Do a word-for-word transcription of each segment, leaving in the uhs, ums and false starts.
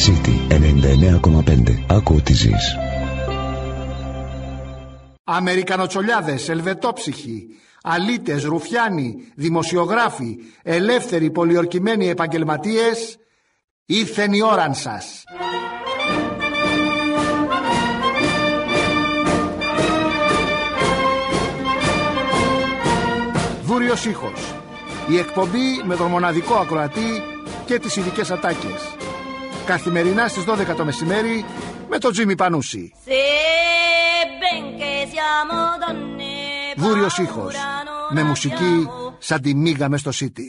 City ενενήντα εννέα κόμμα πέντε. Άκου ό,τι ζεις. Αμερικανοτσολιάδες, ελβετόψυχοι, αλήτες, ρουφιάνοι, δημοσιογράφοι, ελεύθεροι πολιορκημένοι επαγγελματίες, ήρθεν η ώραν σας. Βούριος ήχος. Η εκπομπή με τον μοναδικό ακροατή και τις ειδικές ατάκες. Καθημερινά στις δώδεκα το μεσημέρι με τον Τζίμι Πανούση. Βούριος ήχος. Με μουσική σαν τη μίγα μες στο City.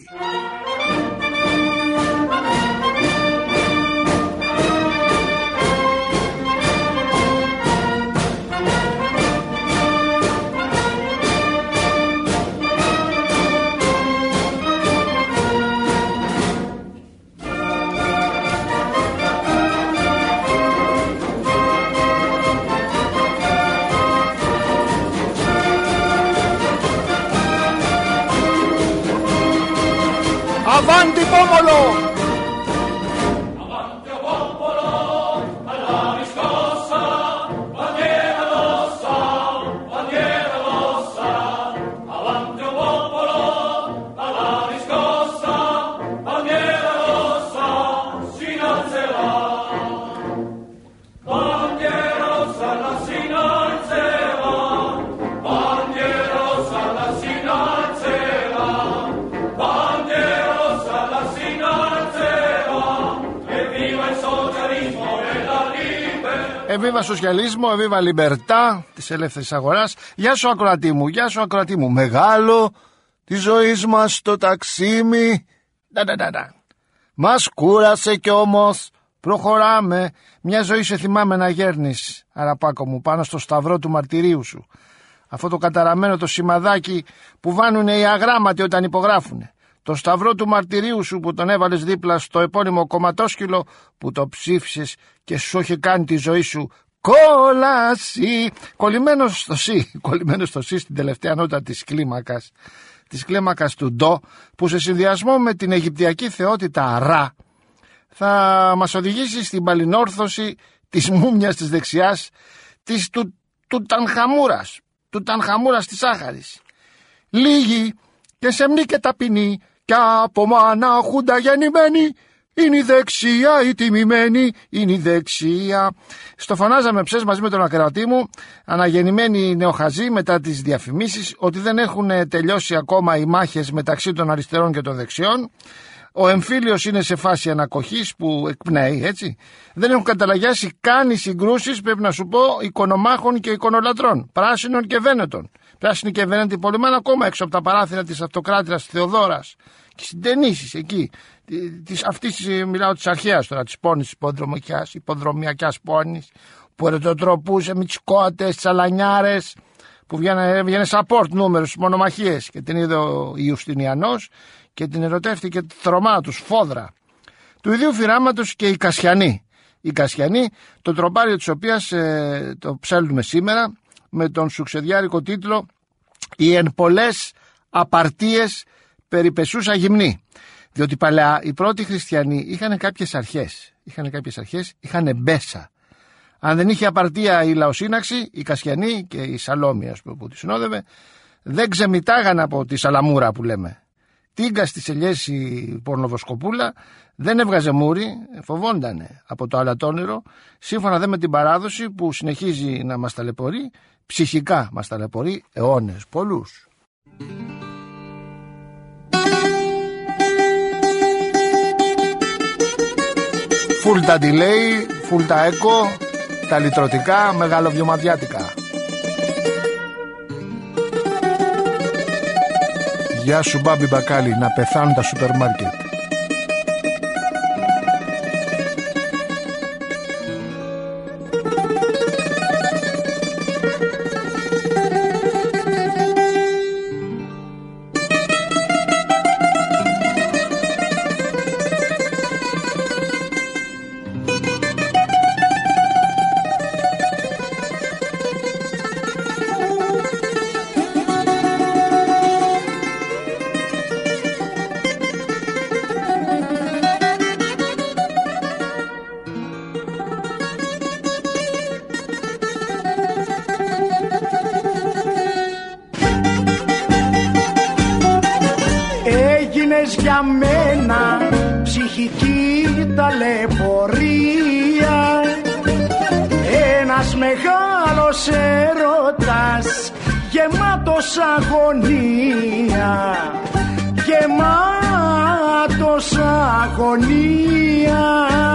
Avanti pomolo! Avanti popolo, alla riscossa, bandiera rossa, bandiera rossa. Avanti popolo, alla riscossa, bandiera rossa, si innalzerà. Bandiera rossa, la si innalzerà. Bandiera rossa, la si innalzerà. Bandiera Εβίβα σοσιαλισμό, εβίβα λιμπερτά της ελεύθερης αγοράς. Γεια σου ακροατή μου, γεια σου ακροατή μου. Μεγάλο της ζωής μας το ταξίμι. Μας κούρασε κι όμως προχωράμε. Μια ζωή σε θυμάμαι να γέρνεις, Αραπάκο μου, πάνω στο σταυρό του μαρτυρίου σου. Αυτό το καταραμένο το σημαδάκι που βάνουνε οι αγράμματοι όταν υπογράφουνε. Το σταυρό του μαρτυρίου σου που τον έβαλες δίπλα στο επώνυμο κομματόσκυλο που το ψήφισες και σου είχε κάνει τη ζωή σου κόλαση. Κολλημένος στο σι, κολλημένος στο σι στην τελευταία νότα της κλίμακας, της κλίμακας του ντο, που σε συνδυασμό με την αιγυπτιακή θεότητα Ρα θα μας οδηγήσει στην παλινόρθωση της μούμιας της δεξιάς, της του, του Τανχαμούρας, του Τανχαμούρας της Άχαρης. Λίγοι και σεμνή και ταπεινή κι από μάνα χούντα γεννημένη, είναι η δεξιά η τιμημένη, είναι η δεξιά. Στο φωνάζαμε ψες μαζί με τον ακροατή μου, αναγεννημένοι νεοχαζοί μετά τις διαφημίσεις, ότι δεν έχουν τελειώσει ακόμα οι μάχες μεταξύ των αριστερών και των δεξιών. Ο εμφύλιος είναι σε φάση ανακοχής που εκπνέει, έτσι. Δεν έχουν καταλαγιάσει καν οι συγκρούσεις, πρέπει να σου πω, εικονομάχων και εικονολατρών, πράσινων και βένετων. Πράσινοι και βένετοι πολεμάνε ακόμα έξω από τα παράθυρα της αυτοκράτηρας Θεοδόρας και συντενήσεις εκεί. Της, αυτής, μιλάω της αρχαίας τώρα, της πόνης υποδρομιακιάς, υποδρομιακιάς πόνης, που ερωτοτροπούσε με τις κότες, τις αλανιάρες, που βγαίνε support νούμερο στις μονομαχίες και την είδε ο Ιουστινιανός και την ερωτεύτηκε θρωμά τους φόδρα. Του ιδίου φυράματος και η Κασιανή. Η Κασιανή, το τροπάριο της οποίας ε, το ψέλνουμε σήμερα με τον σουξεδιάρικο τίτλο «Οι εν πολλές απαρτίες περιπεσούσα γυμνή». Διότι παλαιά οι πρώτοι χριστιανοί είχαν κάποιες αρχές, είχαν κάποιες αρχές, είχαν μπέσα. Αν δεν είχε απαρτία η λαοσύναξη, η Κασιανή και η Σαλόμη, ας πούμε, που τη συνόδευε, δεν ξεμητάγαν από τη Σαλαμούρα που λέμε. Τίγκα στη σελιές η πορνοβοσκοπούλα δεν έβγαζε μούρι, φοβόντανε από το αλατόνυρο, σύμφωνα δε με την παράδοση που συνεχίζει να μας ταλαιπωρεί, ψυχικά μας ταλαιπωρεί αιώνες πολλούς. Φουλ τα delay, φουλ τα echo, τα λιτρωτικά, μεγαλοβιομαδιάτικα. Γεια σου Μπάμπη Μπακάλι, να πεθάνουν τα σούπερ μάρκετ. για μένα ψυχική ταλαιπωρία, ένας μεγάλος έρωτας γεμάτος αγωνία, γεμάτος αγωνία.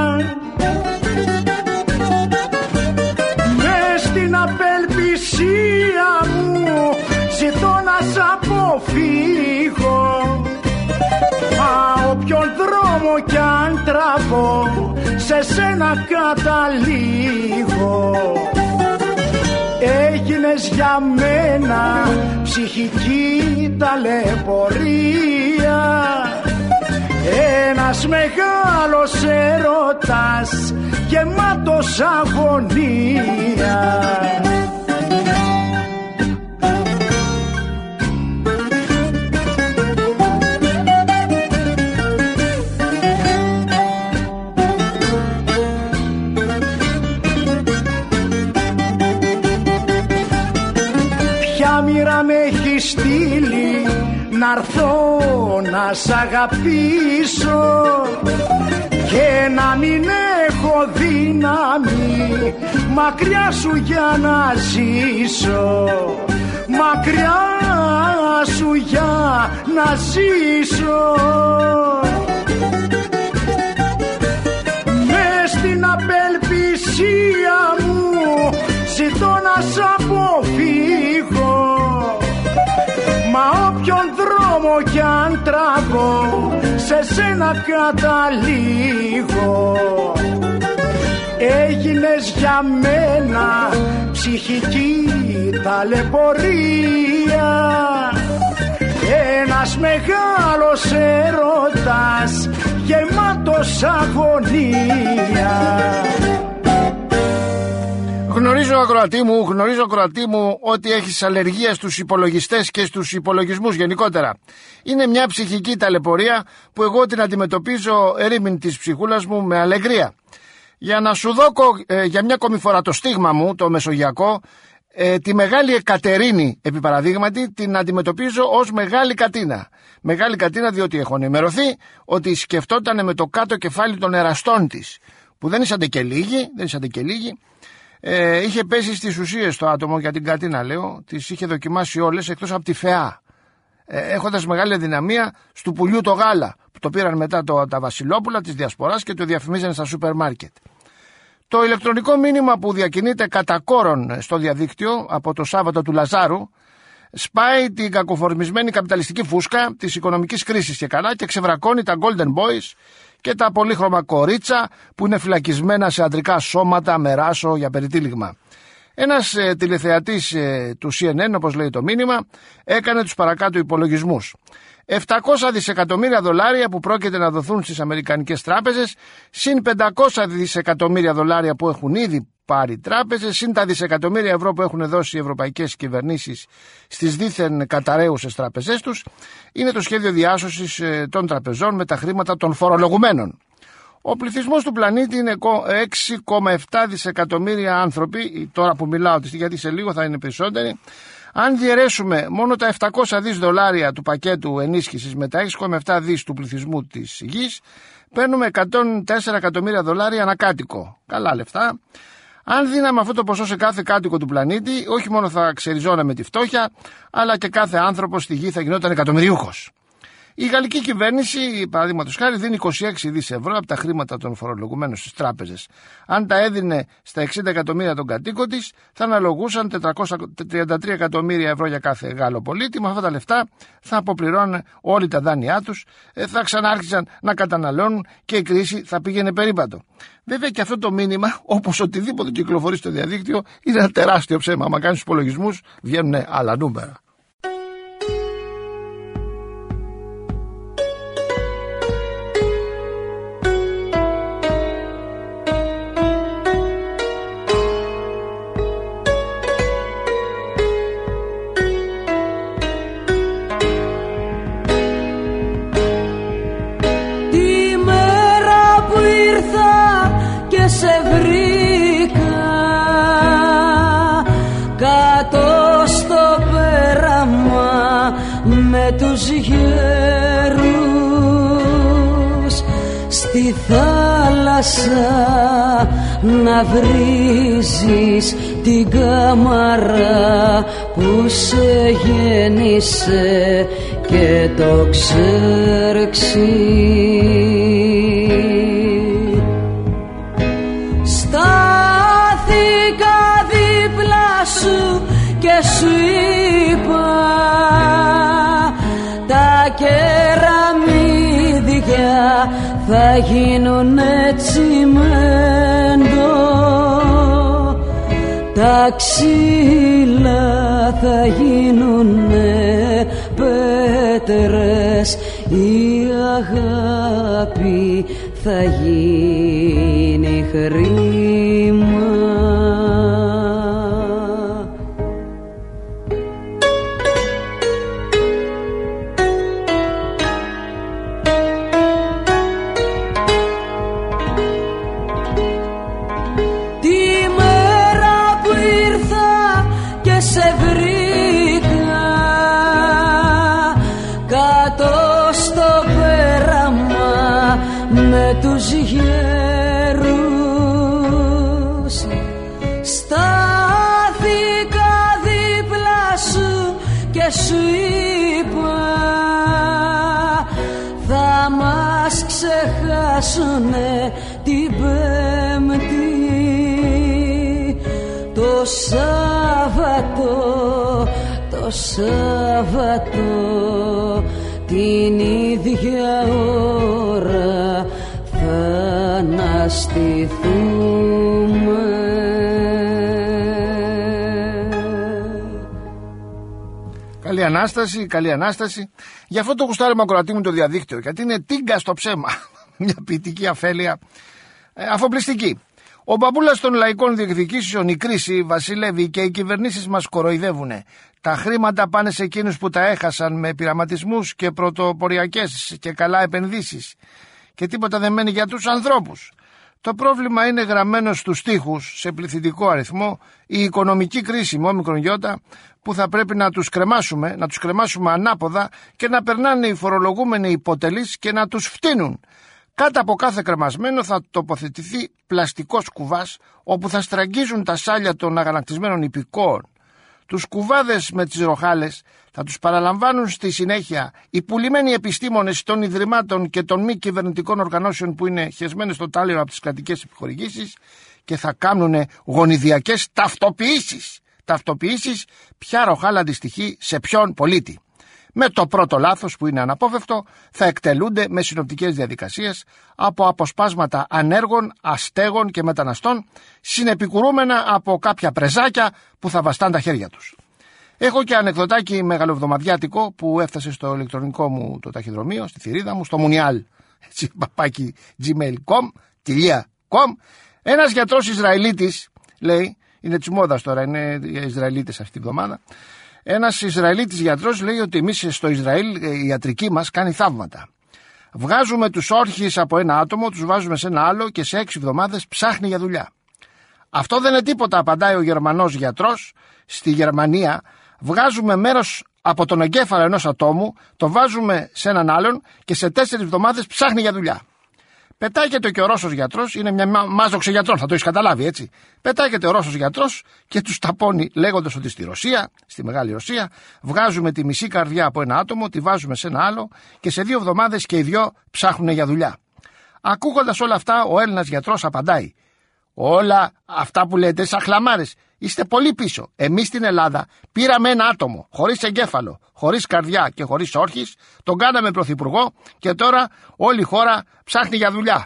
Μες στην απελπισία μου ζητώ να σ' αποφύγω, μα όποιον δρόμο κι αν τραβώ σε σένα καταλήγω. Έγινες για μένα ψυχική ταλαιπωρία, ένας μεγάλος έρωτας γεμάτος αγωνία. Ποια μοίρα με έχει στείλει να'ρθώ να σ' αγαπήσω και να μην έχω δύναμη μακριά σου για να ζήσω, μακριά σου για να ζήσω. Μες στην απελπισία μου ζητώ να σ' αποφύγω, μα όποιον δρόμο κι αν τραβώ σε σένα καταλήγω. Έγινες για μένα ψυχική ταλαιπωρία, ένας μεγάλος έρωτας γεμάτος αγωνία. Γνωρίζω ακροατή μου, γνωρίζω ακροατή μου ότι έχεις αλλεργία στους υπολογιστές και στους υπολογισμούς γενικότερα. Είναι μια ψυχική ταλαιπωρία που εγώ την αντιμετωπίζω ερήμην της ψυχούλας μου με αλεγρία. Για να σου δώκω ε, για μια ακόμη φορά το στίγμα μου, το μεσογειακό, ε, τη Μεγάλη Εκατερίνη επί παραδείγματι την αντιμετωπίζω ως Μεγάλη Κατίνα. Μεγάλη Κατίνα διότι έχω ενημερωθεί ότι σκεφτόταν με το κάτω κεφάλι των εραστών της, που δεν ήσαντε και λίγοι, δεν ήσαντε και λίγοι. Ε, είχε πέσει στις ουσίες το άτομο, για την Κατίνα λέω, τις είχε δοκιμάσει όλες εκτός από τη φεά, ε, έχοντας μεγάλη δυναμία στου πουλιού το γάλα που το πήραν μετά το, τα βασιλόπουλα της Διασποράς και το διαφημίζανε στα σούπερ μάρκετ. Το ηλεκτρονικό μήνυμα που διακινείται κατά κόρον στο διαδίκτυο από το Σάββατο του Λαζάρου σπάει την κακοφορμισμένη καπιταλιστική φούσκα της οικονομικής κρίσης και καλά και ξεβρακώνει τα Golden Boys και τα πολύχρωμα κορίτσα που είναι φυλακισμένα σε αντρικά σώματα με ράσο για περιτύλιγμα. Ένας ε, τηλεθεατής ε, του σι εν εν, όπως λέει το μήνυμα, έκανε τους παρακάτω υπολογισμούς. επτακόσια δισεκατομμύρια δολάρια που πρόκειται να δοθούν στις αμερικανικές τράπεζες, συν πεντακόσια δισεκατομμύρια δολάρια που έχουν ήδη πάρει τράπεζες, συν τα δισεκατομμύρια ευρώ που έχουν δώσει οι ευρωπαϊκές κυβερνήσεις στις δίθεν καταραίουσες τράπεζές τους, είναι το σχέδιο διάσωσης ε, των τραπεζών με τα χρήματα των φορολογουμένων. Ο πληθυσμός του πλανήτη είναι έξι κόμμα επτά δισεκατομμύρια άνθρωποι, τώρα που μιλάω, γιατί σε λίγο θα είναι περισσότεροι. Αν διαιρέσουμε μόνο τα επτακόσια δις δολάρια του πακέτου ενίσχυσης με τα έξι κόμμα επτά δις του πληθυσμού της γης, παίρνουμε εκατόν τέσσερα εκατομμύρια δολάρια ανακάτοικο. Καλά λεφτά. Αν δίναμε αυτό το ποσό σε κάθε κάτοικο του πλανήτη, όχι μόνο θα ξεριζώναμε τη φτώχεια, αλλά και κάθε άνθρωπος στη γη θα γινόταν εκατομμυριούχος. Η γαλλική κυβέρνηση, παραδείγματος χάρη, δίνει είκοσι έξι δις ευρώ από τα χρήματα των φορολογουμένων στις τράπεζες. Αν τα έδινε στα εξήντα εκατομμύρια των κατοίκων της, θα αναλογούσαν τετρακόσια τριάντα τρία εκατομμύρια ευρώ για κάθε Γάλλο πολίτη. Με αυτά τα λεφτά θα αποπληρώνουν όλοι τα δάνειά τους, θα ξανάρχισαν να καταναλώνουν και η κρίση θα πήγαινε περίπατο. Βέβαια και αυτό το μήνυμα, όπως οτιδήποτε κυκλοφορεί στο διαδίκτυο, είναι ένα τεράστιο ψέμα. Αν κάνεις υπολογισμούς, βγαίνουν άλλα νούμερα. Σε βρήκα κάτω στο πέρα στη θάλασσα να βρίζεις την κάμαρα που σε γέννησε και το ξέρξει. Στάθηκα δίπλα σου και σου είπα τα κεραμίδια θα γίνουνε τσιμέντο, τα ξύλα θα γίνουνε πέτρες, η αγάπη θα γίνει χρήμα. Σε βρήκα κάτω στο πέραμα με τους γέρους. Στάθηκα δίπλα σου και σου είπα θα μας ξεχάσουνε την Πέμπτη. Το Σάββατο, το Σάββατο, την ίδια ώρα θα αναστηθούμε. Καλή Ανάσταση, καλή Ανάσταση. Γι' αυτό το γουστάρεμα ακροατή μου το διαδίκτυο, γιατί είναι τίγκα στο ψέμα. Μια ποιητική αφέλεια ε, αφοπλιστική. Ο μπαμπούλας των λαϊκών διεκδικήσεων, η κρίση βασιλεύει και οι κυβερνήσεις μας κοροϊδεύουνε. Τα χρήματα πάνε σε εκείνους που τα έχασαν με πειραματισμούς και πρωτοποριακές και καλά επενδύσεις. Και τίποτα δεν μένει για τους ανθρώπους. Το πρόβλημα είναι γραμμένο στους τοίχους, σε πληθυντικό αριθμό, η οικονομική κρίση με όμικρον γιώτα, που θα πρέπει να τους κρεμάσουμε, να τους κρεμάσουμε ανάποδα και να περνάνε οι φορολογούμενοι υποτελείς και να τους φτύνουν. Κάτω από κάθε κρεμασμένο θα τοποθετηθεί πλαστικός κουβάς, όπου θα στραγγίζουν τα σάλια των αγανακτισμένων υπηκόων. Τους κουβάδες με τις ροχάλες θα τους παραλαμβάνουν στη συνέχεια οι πουλημένοι επιστήμονες των ιδρυμάτων και των μη κυβερνητικών οργανώσεων που είναι χεσμένες στο τάλιρο από τις κρατικές επιχορηγήσεις και θα κάνουν γονιδιακές ταυτοποιήσεις. Ταυτοποιήσεις ποια ροχάλα αντιστοιχεί σε ποιον πολίτη. Με το πρώτο λάθος, που είναι αναπόφευκτο, θα εκτελούνται με συνοπτικές διαδικασίες από αποσπάσματα ανέργων, αστέγων και μεταναστών, συνεπικουρούμενα από κάποια πρεζάκια που θα βαστάν τα χέρια τους. Έχω και ανεκδοτάκι μεγαλοβδομαδιάτικο που έφτασε στο ηλεκτρονικό μου το ταχυδρομείο, στη θηρίδα μου, στο Μουνιάλ, έτσι, παπάκι gmail τελεία com. Ένας γιατρός Ισραηλίτης, λέει, είναι της μόδας τώρα, είναι οι Ισραηλίτες αυτή τη βδομάδα. Ένας Ισραηλίτης γιατρός λέει ότι εμείς στο Ισραήλ η ιατρική μας κάνει θαύματα. Βγάζουμε τους όρχες από ένα άτομο, τους βάζουμε σε ένα άλλο και σε έξι εβδομάδες ψάχνει για δουλειά. Αυτό δεν είναι τίποτα, απαντάει ο Γερμανός γιατρός. Στη Γερμανία βγάζουμε μέρος από τον εγκέφαλο ενός ατόμου, το βάζουμε σε έναν άλλον και σε τέσσερις εβδομάδες ψάχνει για δουλειά. Πετάγεται και ο Ρώσος γιατρός, είναι μια μάζοξε γιατρών, θα το έχεις καταλάβει έτσι. Πετάγεται ο Ρώσος γιατρός και τους ταπώνει λέγοντας ότι στη Ρωσία, στη Μεγάλη Ρωσία, βγάζουμε τη μισή καρδιά από ένα άτομο, τη βάζουμε σε ένα άλλο και σε δύο εβδομάδες και οι δυο ψάχνουν για δουλειά. Ακούγοντας όλα αυτά, ο Έλληνας γιατρός απαντάει: όλα αυτά που λέτε σαν χλαμάρες, είστε πολύ πίσω. Εμείς στην Ελλάδα πήραμε ένα άτομο χωρίς εγκέφαλο, χωρίς καρδιά και χωρίς όρχης, τον κάναμε πρωθυπουργό και τώρα όλη η χώρα ψάχνει για δουλειά.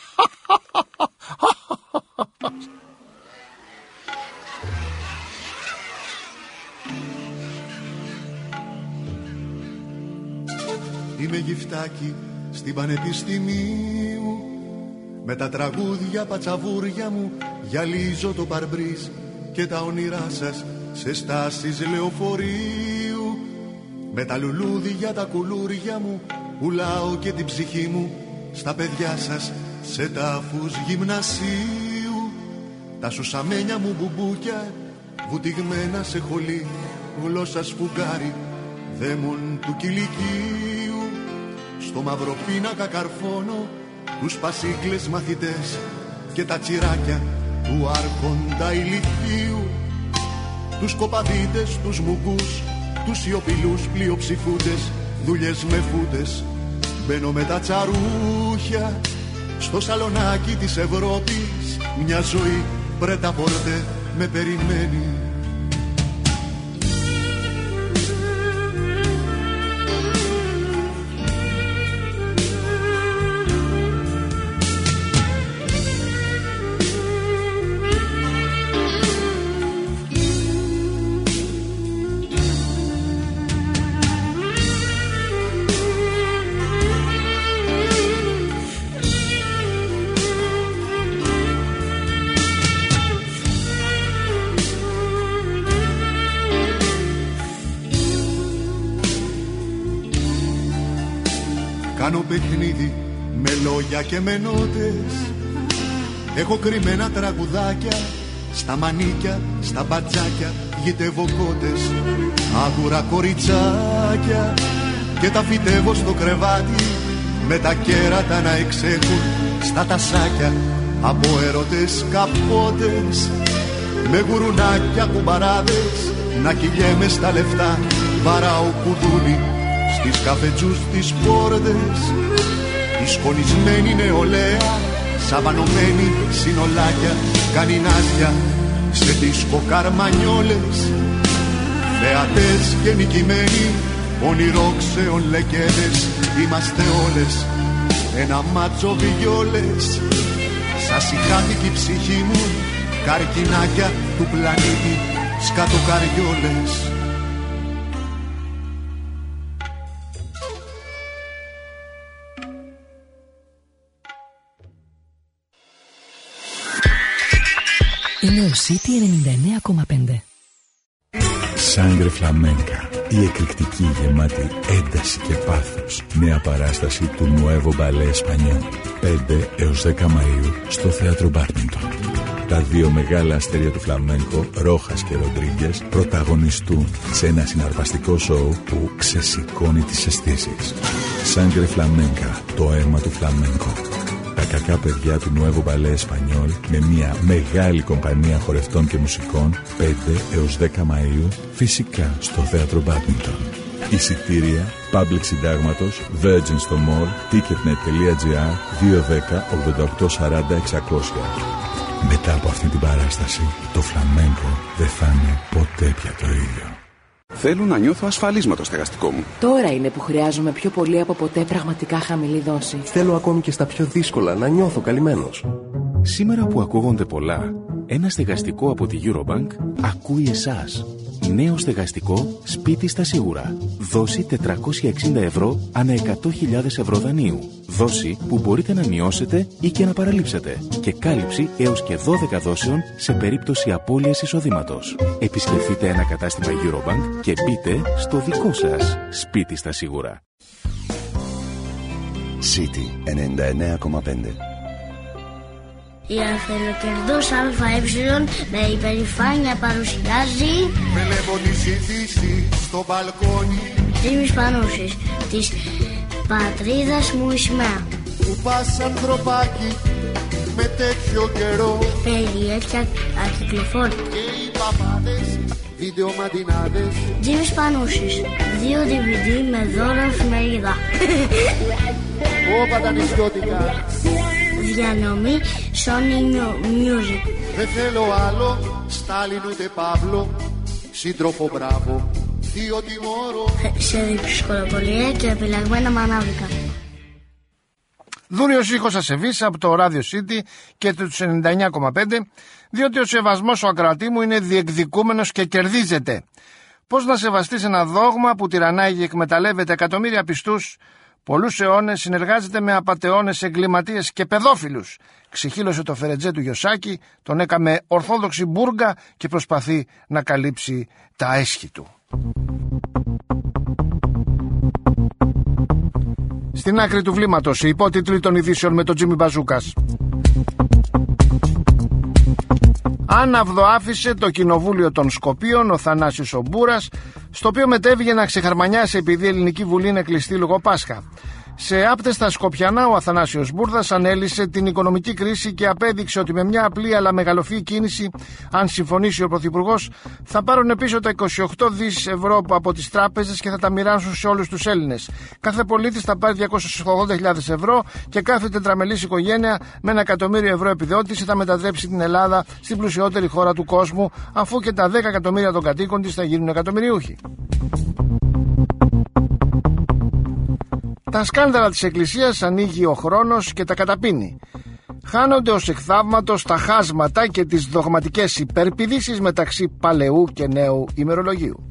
Είμαι γυφτάκι στην Πανεπιστημίου, με τα τραγούδια πατσαβούρια μου γυαλίζω το παρμπρίζ και τα όνειρά σας σε στάσεις λεωφορείου. Με τα λουλούδια τα κουλούρια μου πουλάω και την ψυχή μου στα παιδιά σας σε τάφους γυμνασίου. Τα σουσαμένια μου μπουμπούκια βουτυγμένα σε χολή, γλώσσα σφουγγάρι δαίμον του κηλικίου. Στο μαύρο πίνακα καρφώνω τους πασίγκλες μαθητές και τα τσιράκια του άρχοντα ηλιθίου, τους κοπαδίτες, τους μουγκούς, τους σιωπηλούς πλειοψηφούντες, δουλειές με φούτες. Μπαίνω με τα τσαρούχια στο σαλονάκι της Ευρώπης, μια ζωή πρέτα πορτέ με περιμένει. Κάνω παιχνίδι με λόγια και με νότες. Έχω κρυμμένα τραγουδάκια στα μανίκια, στα μπατζάκια, γητεύω κότες, άγουρα κοριτσάκια και τα φυτεύω στο κρεβάτι με τα κέρατα να εξέχουν στα τασάκια από έρωτες καπότες, με γουρουνάκια κουμπαράδες να κυλιέμαι στα λεφτά. Βαράω κουδούνι στις καφετσούς τις πόρδες, η σκονισμένη νεολαία, σαβανωμένη συνολάκια, κάνει νάσια σε δίσκο καρμανιόλες, θεατές και νικημένοι, ονειρόξεων λεκέδες, είμαστε όλες ένα μάτσο βιόλες. Σας ηχάθηκε η ψυχή μου, καρκινάκια του πλανήτη, σκατοκαριόλες. Είναι ο City ενενήντα εννέα κόμμα πέντε. Σάγκρε Φλαμένκα, η εκρηκτική γεμάτη ένταση και πάθος νέα παράσταση του Νουέβο Μπαλέ Εσπανιόλ, πέντε έως δέκα Μαΐου στο θέατρο Μπάρμιντον. Τα δύο μεγάλα αστέρια του φλαμέγκο, Ρόχας και Ροντρίγκες, πρωταγωνιστούν σε ένα συναρπαστικό σοου που ξεσηκώνει τις αισθήσεις. Σάγκρε Φλαμένκα, το αίμα του φλαμέγκο. Τα κακά παιδιά του Νουέβο Μπαλέ Εσπανιόλ με μια μεγάλη κομπανία χορευτών και μουσικών, πέντε έως δέκα Μαΐου, φυσικά στο θέατρο Μπάρμιντον. Εισιτήρια, Public Συντάγματος, Virgin στο Mall, ticketnet τελεία gr, δύο δέκα ογδόντα οκτώ σαράντα εξακόσια. Μετά από αυτή την παράσταση, το φλαμέγκο δεν θα είναι ποτέ πια το ίδιο. Θέλω να νιώθω ασφαλής με το στεγαστικό μου. Τώρα είναι που χρειάζομαι πιο πολύ από ποτέ πραγματικά χαμηλή δόση. Θέλω ακόμη και στα πιο δύσκολα να νιώθω καλυμμένος. Σήμερα που ακούγονται πολλά, ένα στεγαστικό από τη Eurobank ακούει εσάς. Νέο στεγαστικό σπίτι στα σίγουρα. Δόση τετρακόσια εξήντα ευρώ ανά εκατό χιλιάδες ευρώ δανείου. Δόση που μπορείτε να μειώσετε ή και να παραλείψετε. Και κάλυψη έως και δώδεκα δόσεων σε περίπτωση απώλειας εισοδήματος. Επισκεφτείτε ένα κατάστημα Eurobank και μπείτε στο δικό σας σπίτι στα σίγουρα. City ενενήντα εννέα κόμμα πέντε. Η αφελοκερδός ΑΕ με υπερηφάνεια παρουσιάζει Βλέπω τις ειδήσεις στο μπαλκόνι, Τζίμις Πανούσης, της πατρίδας μου η σημαία. που πας ανθρωπάκι με τέτοιο καιρό, Περιέτια ακυκλοφόρη. και οι παπάδες, βίντεο μαντινάδες. Τζίμις Πανούσης, δύο ντι βι ντι με δώρο εφημερίδα. Όπα τα νησιώτικα. Διανομή Sony Music. Δεν θέλω άλλο, Στάλιν ούτε Παύλο, σύντροφο μπράβο, θείο τιμώρο. Σε διψυχολοπολία και επιλεγμένα μανάβικα. Δούριος ήχος ασεβής από το Radio City και τους ενενήντα εννέα κόμμα πέντε, διότι ο σεβασμός ο ακροατή μου είναι διεκδικούμενος και κερδίζεται. Πώς να σεβαστείς ένα δόγμα που τυραννάει και εκμεταλλεύεται εκατομμύρια πιστούς, πολλούς αιώνες, συνεργάζεται με απατεώνες, εγκληματίες και παιδόφιλους. Ξεχύλωσε το φερετζέ του Γιωσάκη, τον έκαμε ορθόδοξη μπούργα και προσπαθεί να καλύψει τα έσχη του. Στην άκρη του βλήματος, οι υπότιτλοι των ειδήσεων με τον Τζίμι Μπαζούκας. Άναυδο άφησε το κοινοβούλιο των Σκοπίων ο Θανάσης ο Μπούρας, στο οποίο μετέβηκε να ξεχαρμανιάσει επειδή η Ελληνική Βουλή είναι κλειστή λόγω Πάσχα. Σε άπτεστα Σκοπιανά ο Αθανάσιος Μπούρδας ανέλυσε την οικονομική κρίση και απέδειξε ότι με μια απλή αλλά μεγαλοφυή κίνηση, αν συμφωνήσει ο Πρωθυπουργός, θα πάρουν πίσω τα είκοσι οκτώ δισεκατομμύρια ευρώ από τις τράπεζες και θα τα μοιράσουν σε όλους τους Έλληνες. Κάθε πολίτης θα πάρει διακόσιες ογδόντα χιλιάδες ευρώ και κάθε τετραμελής οικογένεια με ένα εκατομμύριο ευρώ επιδότηση θα μετατρέψει την Ελλάδα στην πλουσιότερη χώρα του κόσμου, αφού και τα δέκα εκατομμύρια των κατοίκων της θα γίνουν εκατομμυριούχοι. Τα σκάνδαλα της Εκκλησίας ανοίγει ο χρόνος και τα καταπίνει. Χάνονται ως εκ θαύματος τα χάσματα και τις δογματικές υπερπηδήσεις μεταξύ παλαιού και νέου ημερολογίου.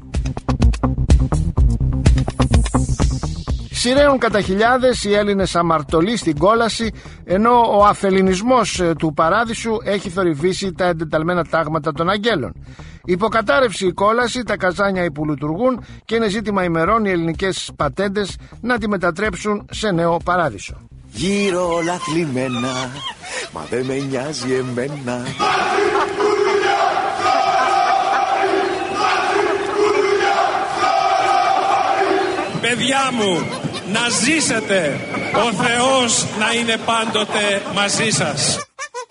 Σειραίων κατά χιλιάδες οι Έλληνες αμαρτωλοί στην κόλαση, ενώ ο αφελινισμός του παράδεισου έχει θορυβήσει τα εντεταλμένα τάγματα των αγγέλων. Υποκατάρρευση η κόλαση, τα καζάνια υπουλουτουργούν και είναι ζήτημα ημερών οι ελληνικές πατέντες να τη μετατρέψουν σε νέο παράδεισο. Γύρω όλα θλιμμένα, μα δεν με νοιάζει εμένα. Παιδιά μου, να ζήσετε, ο Θεός να είναι πάντοτε μαζί σας.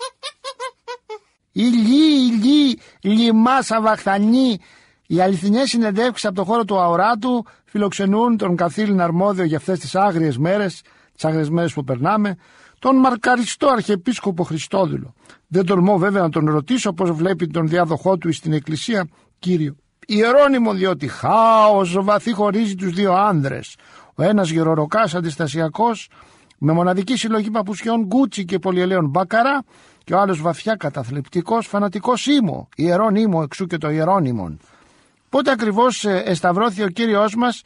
Ηλί, ηλί, λιμάσα βαχθανή. Οι αληθινές συνεντεύξεις από το χώρο του αοράτου φιλοξενούν τον καθήλυνα αρμόδιο για αυτές τις άγριες μέρες, τις άγριες μέρες που περνάμε, τον μαρκαριστό Αρχιεπίσκοπο Χριστόδουλο. Δεν τολμώ βέβαια να τον ρωτήσω πώς βλέπει τον διάδοχό του στην Εκκλησία, κύριο Ιερώνυμο, διότι χάος βαθύ χωρίζει τους δύο άνδρες. Ο ένας γεροροκάς αντιστασιακός με μοναδική συλλογή παπουσιών Γκούτσι και πολυελαίων μπάκαρα και ο άλλος βαθιά καταθλιπτικός φανατικός ήμο, ιερών ήμο, εξού και το ιερώνυμον. Πότε ακριβώς εσταυρώθη ο Κύριος μας,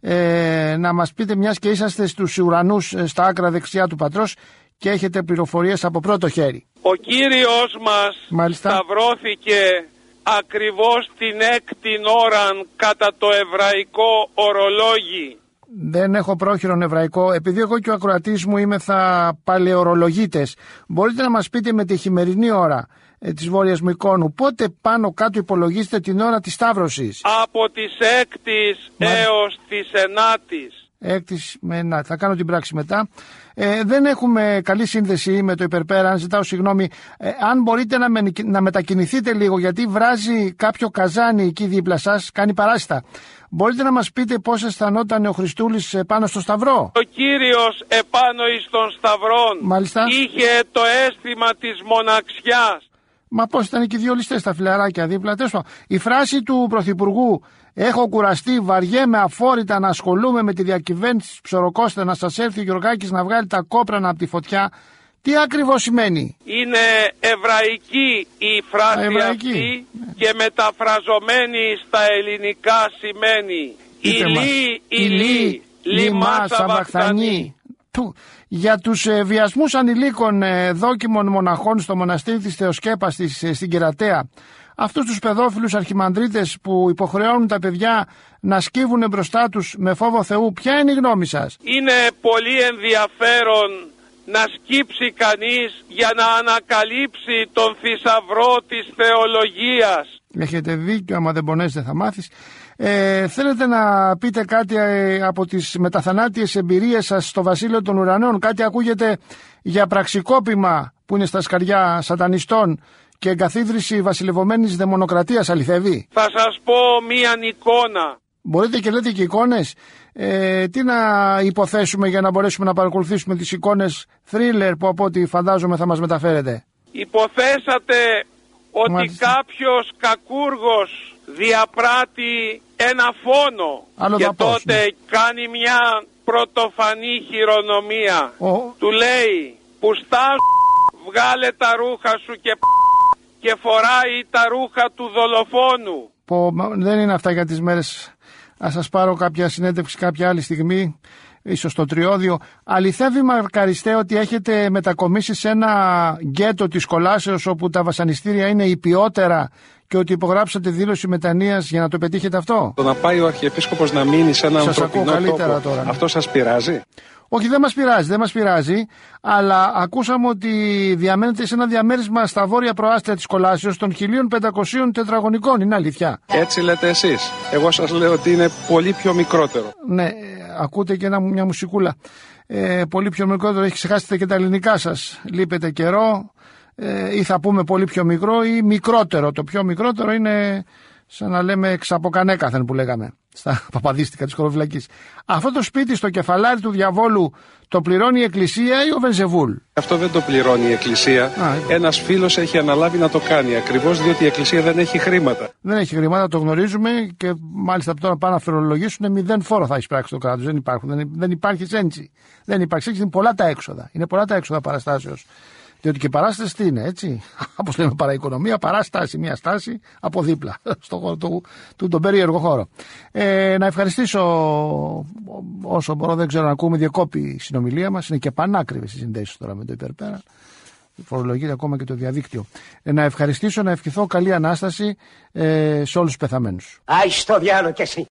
ε, να μας πείτε, μιας και είσαστε στους ουρανούς στα άκρα δεξιά του Πατρός και έχετε πληροφορίες από πρώτο χέρι? Ο Κύριος μας Μάλιστα. σταυρώθηκε ακριβώς την έκτη ώρα κατά το εβραϊκό ορολόγι. Δεν έχω πρόχειρον εβραϊκό, επειδή εγώ και ο ακροατής μου είμαι θα παλαιορολογίτες. Μπορείτε να μας πείτε με τη χειμερινή ώρα ε, της Βόρειας Μυκόνου, πότε πάνω κάτω υπολογίζετε την ώρα της Σταύρωσης? Από τις έκτης Μα... έως τις ενάτης. Έκτης με ενάτη. Θα κάνω την πράξη μετά. Ε, δεν έχουμε καλή σύνδεση με το υπερπέραν, ζητάω συγγνώμη. Ε, αν μπορείτε να, με, να μετακινηθείτε λίγο, γιατί βράζει κάποιο καζάνι εκεί δίπλα σας, κάνει παράσιτα. Μπορείτε να μας πείτε πώς αισθανόταν ο Χριστούλης πάνω στο Σταυρό? Ο Κύριος επάνω εις των Σταυρών Μάλιστα. είχε το αίσθημα της μοναξιάς. Μα πώς ήταν και οι δύο ληστές τα φιλαράκια δίπλα? Τέσσερα. Η φράση του Πρωθυπουργού «Έχω κουραστεί, βαριέμαι αφόρητα να ασχολούμαι με τη διακυβέρνηση της Ψωροκώστα, να σας έρθει ο Γιωργάκης να βγάλει τα κόπρανα από τη φωτιά», τι ακριβώς σημαίνει? Είναι εβραϊκή η φράση εβραϊκή. αυτή και μεταφραζομένη στα ελληνικά σημαίνει «Ηλί, ηλί, λιμάσα βαχθανή». Για τους ε, βιασμούς ανηλίκων ε, δόκιμων μοναχών στο μοναστήρι της Θεοσκέπας της, ε, στην Κερατέα, αυτούς τους παιδόφιλους αρχιμανδρίτες που υποχρεώνουν τα παιδιά να σκύβουν μπροστά τους με φόβο Θεού, ποια είναι η γνώμη σας? Είναι πολύ ενδιαφέρον να σκύψει κανείς για να ανακαλύψει τον θησαυρό της θεολογίας. Έχετε δίκιο, άμα δεν πονέσει δεν θα μάθεις. Ε, θέλετε να πείτε κάτι ε, από τις μεταθανάτιες εμπειρίες σας στο Βασίλειο των Ουρανών? Κάτι ακούγεται για πραξικόπημα που είναι στα σκαριά σατανιστών και εγκαθίδρυση βασιλευωμένης δαιμονοκρατίας, αληθεύει? Θα σας πω μίαν εικόνα. Μπορείτε και λέτε και εικόνες. Ε, τι να υποθέσουμε για να μπορέσουμε να παρακολουθήσουμε τις εικόνες thriller που από ό,τι φαντάζομαι θα μας μεταφέρετε? Υποθέσατε ότι Μάλιστα. κάποιος κακούργος διαπράττει ένα φόνο Άλλο και δαπός, τότε ναι. κάνει μια πρωτοφανή χειρονομία. Ο... Του λέει «Πουστά βγάλε τα ρούχα σου» και, και φοράει τα ρούχα του δολοφόνου. Πω, δεν είναι αυτά για τις μέρες. Ας σας πάρω κάποια συνέντευξη κάποια άλλη στιγμή, ίσως στο Τριώδιο. Αληθεύει, Μαρκαριστέ, ότι έχετε μετακομίσει σε ένα γκέτο της κολάσεως όπου τα βασανιστήρια είναι υπιότερα και ότι υπογράψατε δήλωση μετανοίας για να το πετύχετε αυτό? Το να πάει ο Αρχιεπίσκοπος να μείνει σε ένα σας ανθρωπινό ακούω καλύτερα τόπο, τώρα. αυτό σας πειράζει? Όχι, δεν μας πειράζει, δεν μας πειράζει, αλλά ακούσαμε ότι διαμένετε σε ένα διαμέρισμα στα βόρεια προάστια της Κολάσεως των χίλια πεντακόσιων τετραγωνικών, είναι αλήθεια? Έτσι λέτε εσείς. Εγώ σας λέω ότι είναι πολύ πιο μικρότερο. Ναι, ακούτε και ένα, μια μουσικούλα. ε, πολύ πιο μικρότερο, έχει ξεχάσετε και τα ελληνικά σας, λείπετε καιρό, ε, ή θα πούμε πολύ πιο μικρό ή μικρότερο. Το πιο μικρότερο είναι σαν να λέμε εξαποκανέκαθεν που λέγαμε στα παπαδίστικα της χωροφυλακής. Αυτό το σπίτι στο κεφαλάρι του διαβόλου το πληρώνει η Εκκλησία ή ο Βενζεβούλ? Αυτό δεν το πληρώνει η Εκκλησία. Α, Ένας φίλος έχει αναλάβει να το κάνει, ακριβώς διότι η Εκκλησία δεν έχει χρήματα. Δεν έχει χρήματα, το γνωρίζουμε, και μάλιστα τώρα πάνε να φορολογήσουν, μηδέν φόρο θα εισπράξει το κράτος. Δεν, υπάρχουν, δεν, δεν υπάρχει έτσι. Δεν υπάρχει έτσι, είναι πολλά τα έξοδα. Είναι πολλά τα έξοδα παραστάσεως. Διότι και παράσταση τι είναι, έτσι. Όπως λέμε παραοικονομία, παράσταση, μια στάση από δίπλα, στον χώρο του, του, τον περίεργο χώρο. Ε, να ευχαριστήσω όσο μπορώ, δεν ξέρω, να ακούμε, διακόπη η συνομιλία μας. Είναι και πανάκριβες οι συνδέσεις τώρα με το υπερπέρα. Φορολογείται ακόμα και το διαδίκτυο. Ε, να ευχαριστήσω, να ευχηθώ καλή Ανάσταση ε, σε όλους τους πεθαμένους. Άι στο διάλο κι εσύ.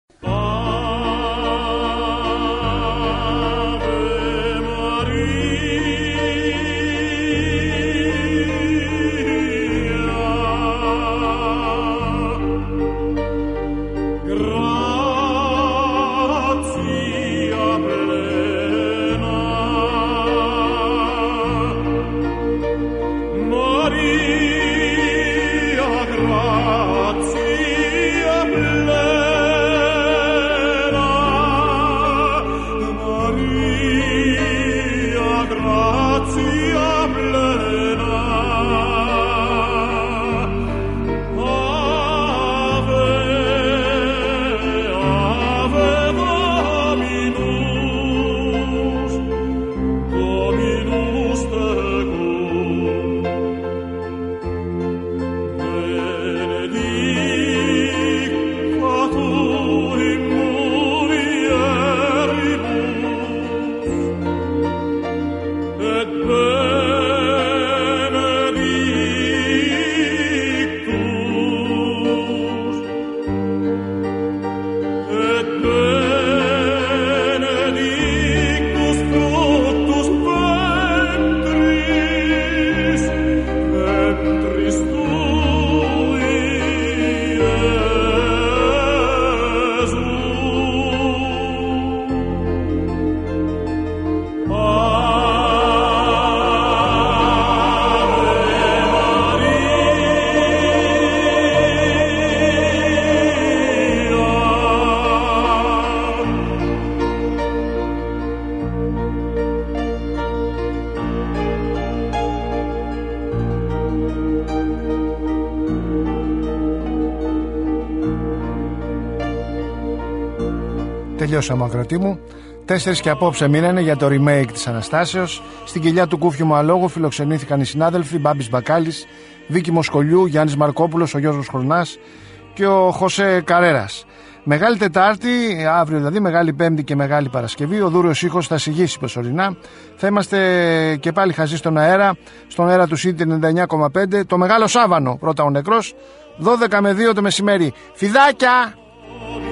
Τελειώσαμε, ακροτή μου. Τέσσερις και απόψε μείνανε για το remake της Αναστάσεως. Στην κοιλιά του Κούφιου μου αλόγου φιλοξενήθηκαν οι συνάδελφοι Μπάμπης Μπακάλης, Βίκη Μοσκολιού, Γιάννης Μαρκόπουλος, ο Γιώργος Χρονάς και ο Χωσέ Καρέρας. Μεγάλη Τετάρτη, αύριο δηλαδή, Μεγάλη Πέμπτη και Μεγάλη Παρασκευή, ο Δούριος ήχος θα συγγύσει προσωρινά. Θα είμαστε και πάλι χαζοί στον αέρα, στον αέρα του City ενενήντα εννιά κόμμα πέντε. Το Μεγάλο Σάββανο, πρώτα ο νεκρός, δώδεκα με δύο το μεσημέρι. Φιδάκια!